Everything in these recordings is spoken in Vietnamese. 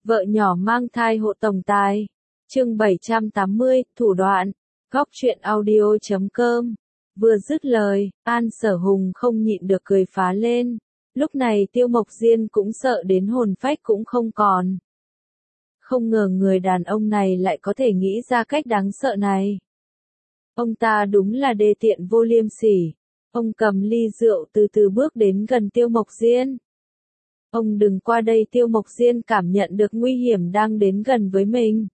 Vợ nhỏ mang thai hộ tổng tài. Chương 780, thủ đoạn. Góc truyện audio.com. Vừa dứt lời, An Sở Hùng không nhịn được cười phá lên. Lúc này Tiêu Mộc Diên cũng sợ đến hồn phách cũng không còn. Không ngờ người đàn ông này lại có thể nghĩ ra cách đáng sợ này. Ông ta đúng là đê tiện vô liêm sỉ. Ông cầm ly rượu từ từ bước đến gần Tiêu Mộc Diên. Ông đừng qua đây. Tiêu Mộc Diên cảm nhận được nguy hiểm đang đến gần với mình.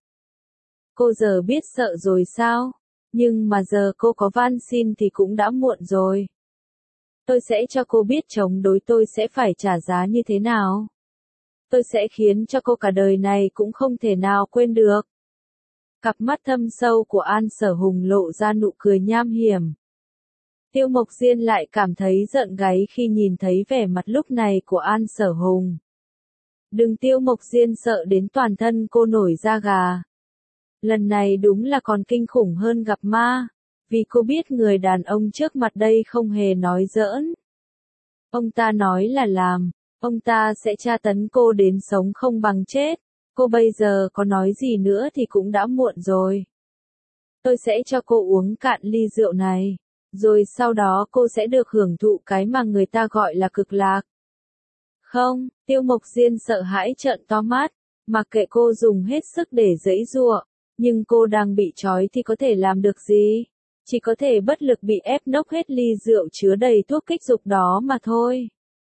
Cô giờ biết sợ rồi sao? Nhưng mà giờ cô có van xin thì cũng đã muộn rồi. Tôi sẽ cho cô biết chống đối tôi sẽ phải trả giá như thế nào. Tôi sẽ khiến cho cô cả đời này cũng không thể nào quên được. Cặp mắt thâm sâu của An Sở Hùng lộ ra nụ cười nham hiểm. Tiêu Mộc Diên lại cảm thấy giận gáy khi nhìn thấy vẻ mặt lúc này của An Sở Hùng. Đừng, Tiêu Mộc Diên sợ đến toàn thân cô nổi da gà. Lần này đúng là còn kinh khủng hơn gặp ma, vì cô biết người đàn ông trước mặt đây không hề nói giỡn. Ông ta nói là làm, ông ta sẽ tra tấn cô đến sống không bằng chết. Cô bây giờ có nói gì nữa thì cũng đã muộn rồi. Tôi sẽ cho cô uống cạn ly rượu này, rồi sau đó cô sẽ được hưởng thụ cái mà người ta gọi là cực lạc. Không, Tiêu Mộc Diên sợ hãi trợn to mắt, mặc kệ cô dùng hết sức để giãy giụa, nhưng cô đang bị trói thì có thể làm được gì? Chỉ có thể bất lực bị ép nốc hết ly rượu chứa đầy thuốc kích dục đó mà thôi.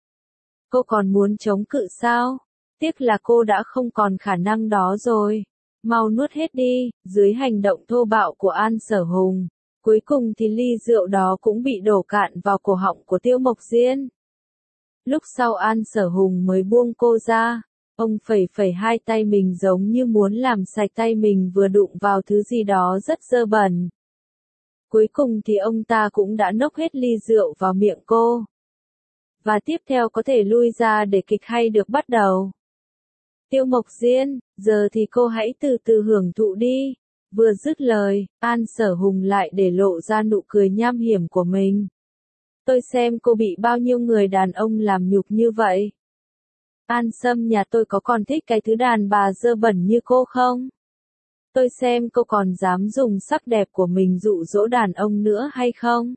Cô còn muốn chống cự sao? Tiếc là cô đã không còn khả năng đó rồi. Mau nuốt hết đi. Dưới hành động thô bạo của An Sở Hùng, cuối cùng thì ly rượu đó cũng bị đổ cạn vào cổ họng của Tiêu Mộc Diên. Lúc sau An Sở Hùng mới buông cô ra. Ông phẩy phẩy hai tay mình giống như muốn làm sạch tay mình vừa đụng vào thứ gì đó rất dơ bẩn. Cuối cùng thì ông ta cũng đã nốc hết ly rượu vào miệng cô. Và tiếp theo có thể lui ra để kịch hay được bắt đầu. Tiêu Mộc Diên, giờ thì cô hãy từ từ hưởng thụ đi. Vừa dứt lời, An Sở Hùng lại để lộ ra nụ cười nham hiểm của mình. Tôi xem cô bị bao nhiêu người đàn ông làm nhục như vậy. An Sâm nhà tôi có còn thích cái thứ đàn bà dơ bẩn như cô không? Tôi xem cô còn dám dùng sắc đẹp của mình dụ dỗ đàn ông nữa hay không?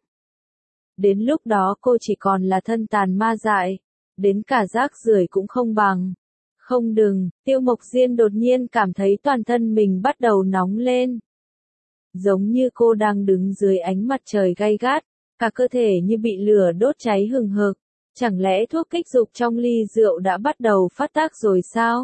Đến lúc đó cô chỉ còn là thân tàn ma dại, đến cả rác rưởi cũng không bằng. Không đừng, Tiêu Mộc Diên đột nhiên cảm thấy toàn thân mình bắt đầu nóng lên. Giống như cô đang đứng dưới ánh mặt trời gay gắt, cả cơ thể như bị lửa đốt cháy hừng hực. Chẳng lẽ thuốc kích dục trong ly rượu đã bắt đầu phát tác rồi sao?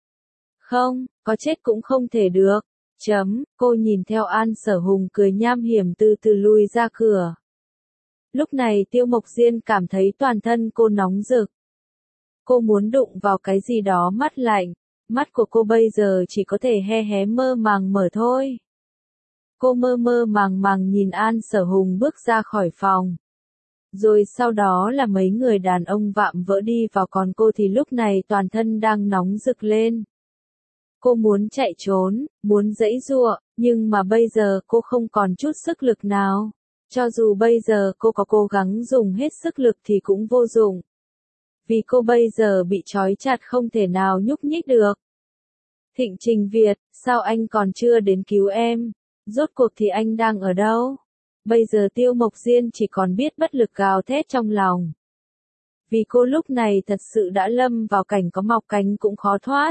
Không, có chết cũng không thể được. Cô nhìn theo An Sở Hùng cười nham hiểm từ từ lui ra cửa. Lúc này Tiêu Mộc Diên cảm thấy toàn thân cô nóng rực. Cô muốn đụng vào cái gì đó mát lạnh, mắt của cô bây giờ chỉ có thể hé hé mơ màng mở thôi. Cô mơ mơ màng màng nhìn An Sở Hùng bước ra khỏi phòng. Rồi sau đó là mấy người đàn ông vạm vỡ đi vào, còn cô thì lúc này toàn thân đang nóng rực lên. Cô muốn chạy trốn, muốn giãy giụa, nhưng mà bây giờ cô không còn chút sức lực nào. Cho dù bây giờ cô có cố gắng dùng hết sức lực thì cũng vô dụng. Vì cô bây giờ bị trói chặt không thể nào nhúc nhích được. Thịnh Trình Việt, sao anh còn chưa đến cứu em? Rốt cuộc thì anh đang ở đâu? Bây giờ Tiêu Mộc Diên chỉ còn biết bất lực gào thét trong lòng. Vì cô lúc này thật sự đã lâm vào cảnh có mọc cánh cũng khó thoát.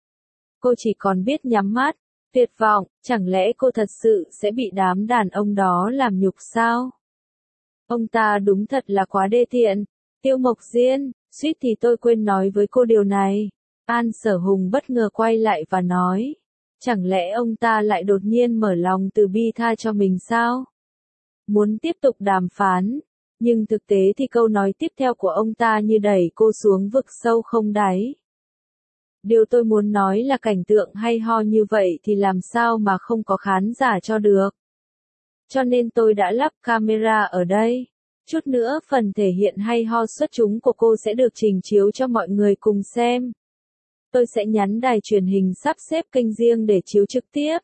Cô chỉ còn biết nhắm mắt, tuyệt vọng, chẳng lẽ cô thật sự sẽ bị đám đàn ông đó làm nhục sao? Ông ta đúng thật là quá đê tiện. Tiêu Mộc Diên, suýt thì tôi quên nói với cô điều này. An Sở Hùng bất ngờ quay lại và nói. Chẳng lẽ ông ta lại đột nhiên mở lòng từ bi tha cho mình sao? Muốn tiếp tục đàm phán, nhưng thực tế thì câu nói tiếp theo của ông ta như đẩy cô xuống vực sâu không đáy. Điều tôi muốn nói là cảnh tượng hay ho như vậy thì làm sao mà không có khán giả cho được. Cho nên tôi đã lắp camera ở đây. Chút nữa phần thể hiện hay ho xuất chúng của cô sẽ được trình chiếu cho mọi người cùng xem. Tôi sẽ nhắn đài truyền hình sắp xếp kênh riêng để chiếu trực tiếp.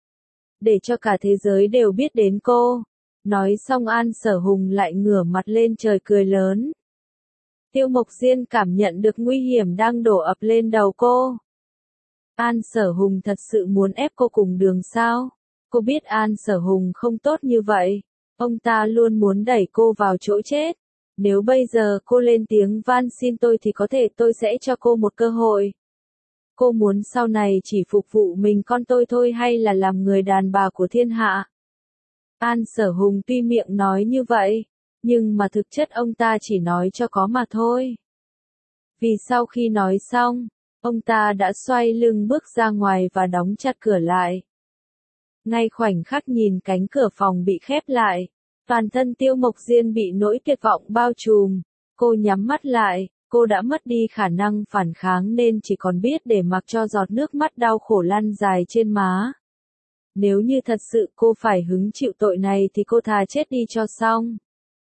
Để cho cả thế giới đều biết đến cô. Nói xong An Sở Hùng lại ngửa mặt lên trời cười lớn. Tiêu Mộc Diên cảm nhận được nguy hiểm đang đổ ập lên đầu cô. An Sở Hùng thật sự muốn ép cô cùng đường sao? Cô biết An Sở Hùng không tốt như vậy. Ông ta luôn muốn đẩy cô vào chỗ chết. Nếu bây giờ cô lên tiếng van xin tôi thì có thể tôi sẽ cho cô một cơ hội. Cô muốn sau này chỉ phục vụ mình con tôi thôi hay là làm người đàn bà của thiên hạ? An Sở Hùng tuy miệng nói như vậy, nhưng mà thực chất ông ta chỉ nói cho có mà thôi. Vì sau khi nói xong, ông ta đã xoay lưng bước ra ngoài và đóng chặt cửa lại. Ngay khoảnh khắc nhìn cánh cửa phòng bị khép lại, toàn thân Tiêu Mộc Diên bị nỗi tuyệt vọng bao trùm. Cô nhắm mắt lại, cô đã mất đi khả năng phản kháng nên chỉ còn biết để mặc cho giọt nước mắt đau khổ lăn dài trên má. Nếu như thật sự cô phải hứng chịu tội này thì cô thà chết đi cho xong.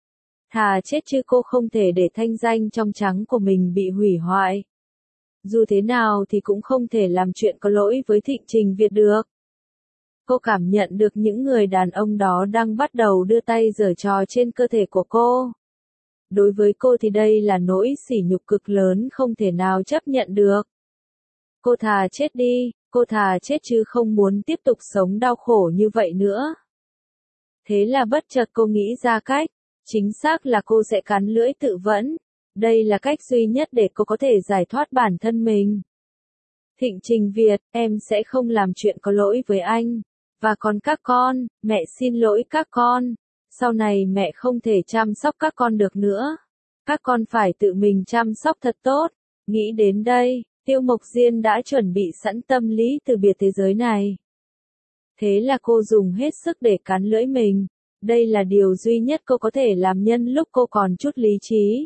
Thà chết chứ cô không thể để thanh danh trong trắng của mình bị hủy hoại. Dù thế nào thì cũng không thể làm chuyện có lỗi với Thịnh Trình Việt được. Cô cảm nhận được những người đàn ông đó đang bắt đầu đưa tay giở trò trên cơ thể của cô. Đối với cô thì đây là nỗi sỉ nhục cực lớn không thể nào chấp nhận được. Cô thà chết đi, cô thà chết chứ không muốn tiếp tục sống đau khổ như vậy nữa. Thế là bất chợt cô nghĩ ra cách, chính xác là cô sẽ cắn lưỡi tự vẫn. Đây là cách duy nhất để cô có thể giải thoát bản thân mình. Thịnh Trình Việt, em sẽ không làm chuyện có lỗi với anh. Và còn các con, mẹ xin lỗi các con. Sau này mẹ không thể chăm sóc các con được nữa. Các con phải tự mình chăm sóc thật tốt. Nghĩ đến đây, Tiêu Mộc Diên đã chuẩn bị sẵn tâm lý từ biệt thế giới này. Thế là cô dùng hết sức để cắn lưỡi mình. Đây là điều duy nhất cô có thể làm nhân lúc cô còn chút lý trí.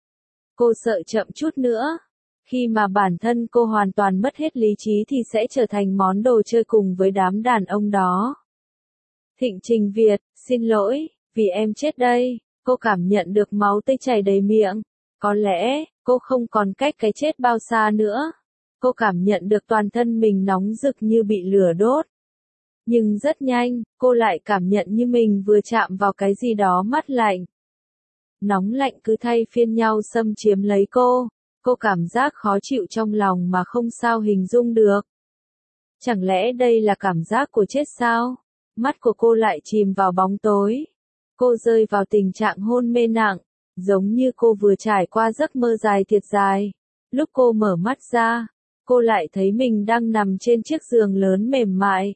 Cô sợ chậm chút nữa. Khi mà bản thân cô hoàn toàn mất hết lý trí thì sẽ trở thành món đồ chơi cùng với đám đàn ông đó. Thịnh Trình Việt, xin lỗi, vì em chết đây. Cô cảm nhận được máu tươi chảy đầy miệng. Có lẽ, cô không còn cách cái chết bao xa nữa. Cô cảm nhận được toàn thân mình nóng rực như bị lửa đốt. Nhưng rất nhanh, cô lại cảm nhận như mình vừa chạm vào cái gì đó mát lạnh. Nóng lạnh cứ thay phiên nhau xâm chiếm lấy cô. Cô cảm giác khó chịu trong lòng mà không sao hình dung được. Chẳng lẽ đây là cảm giác của chết sao? Mắt của cô lại chìm vào bóng tối. Cô rơi vào tình trạng hôn mê nặng, giống như cô vừa trải qua giấc mơ dài thiệt dài. Lúc cô mở mắt ra, cô lại thấy mình đang nằm trên chiếc giường lớn mềm mại.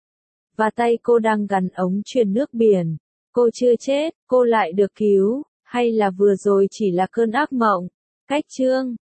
Và tay cô đang gắn ống truyền nước biển. Cô chưa chết, cô lại được cứu, hay là vừa rồi chỉ là cơn ác mộng? Cách chương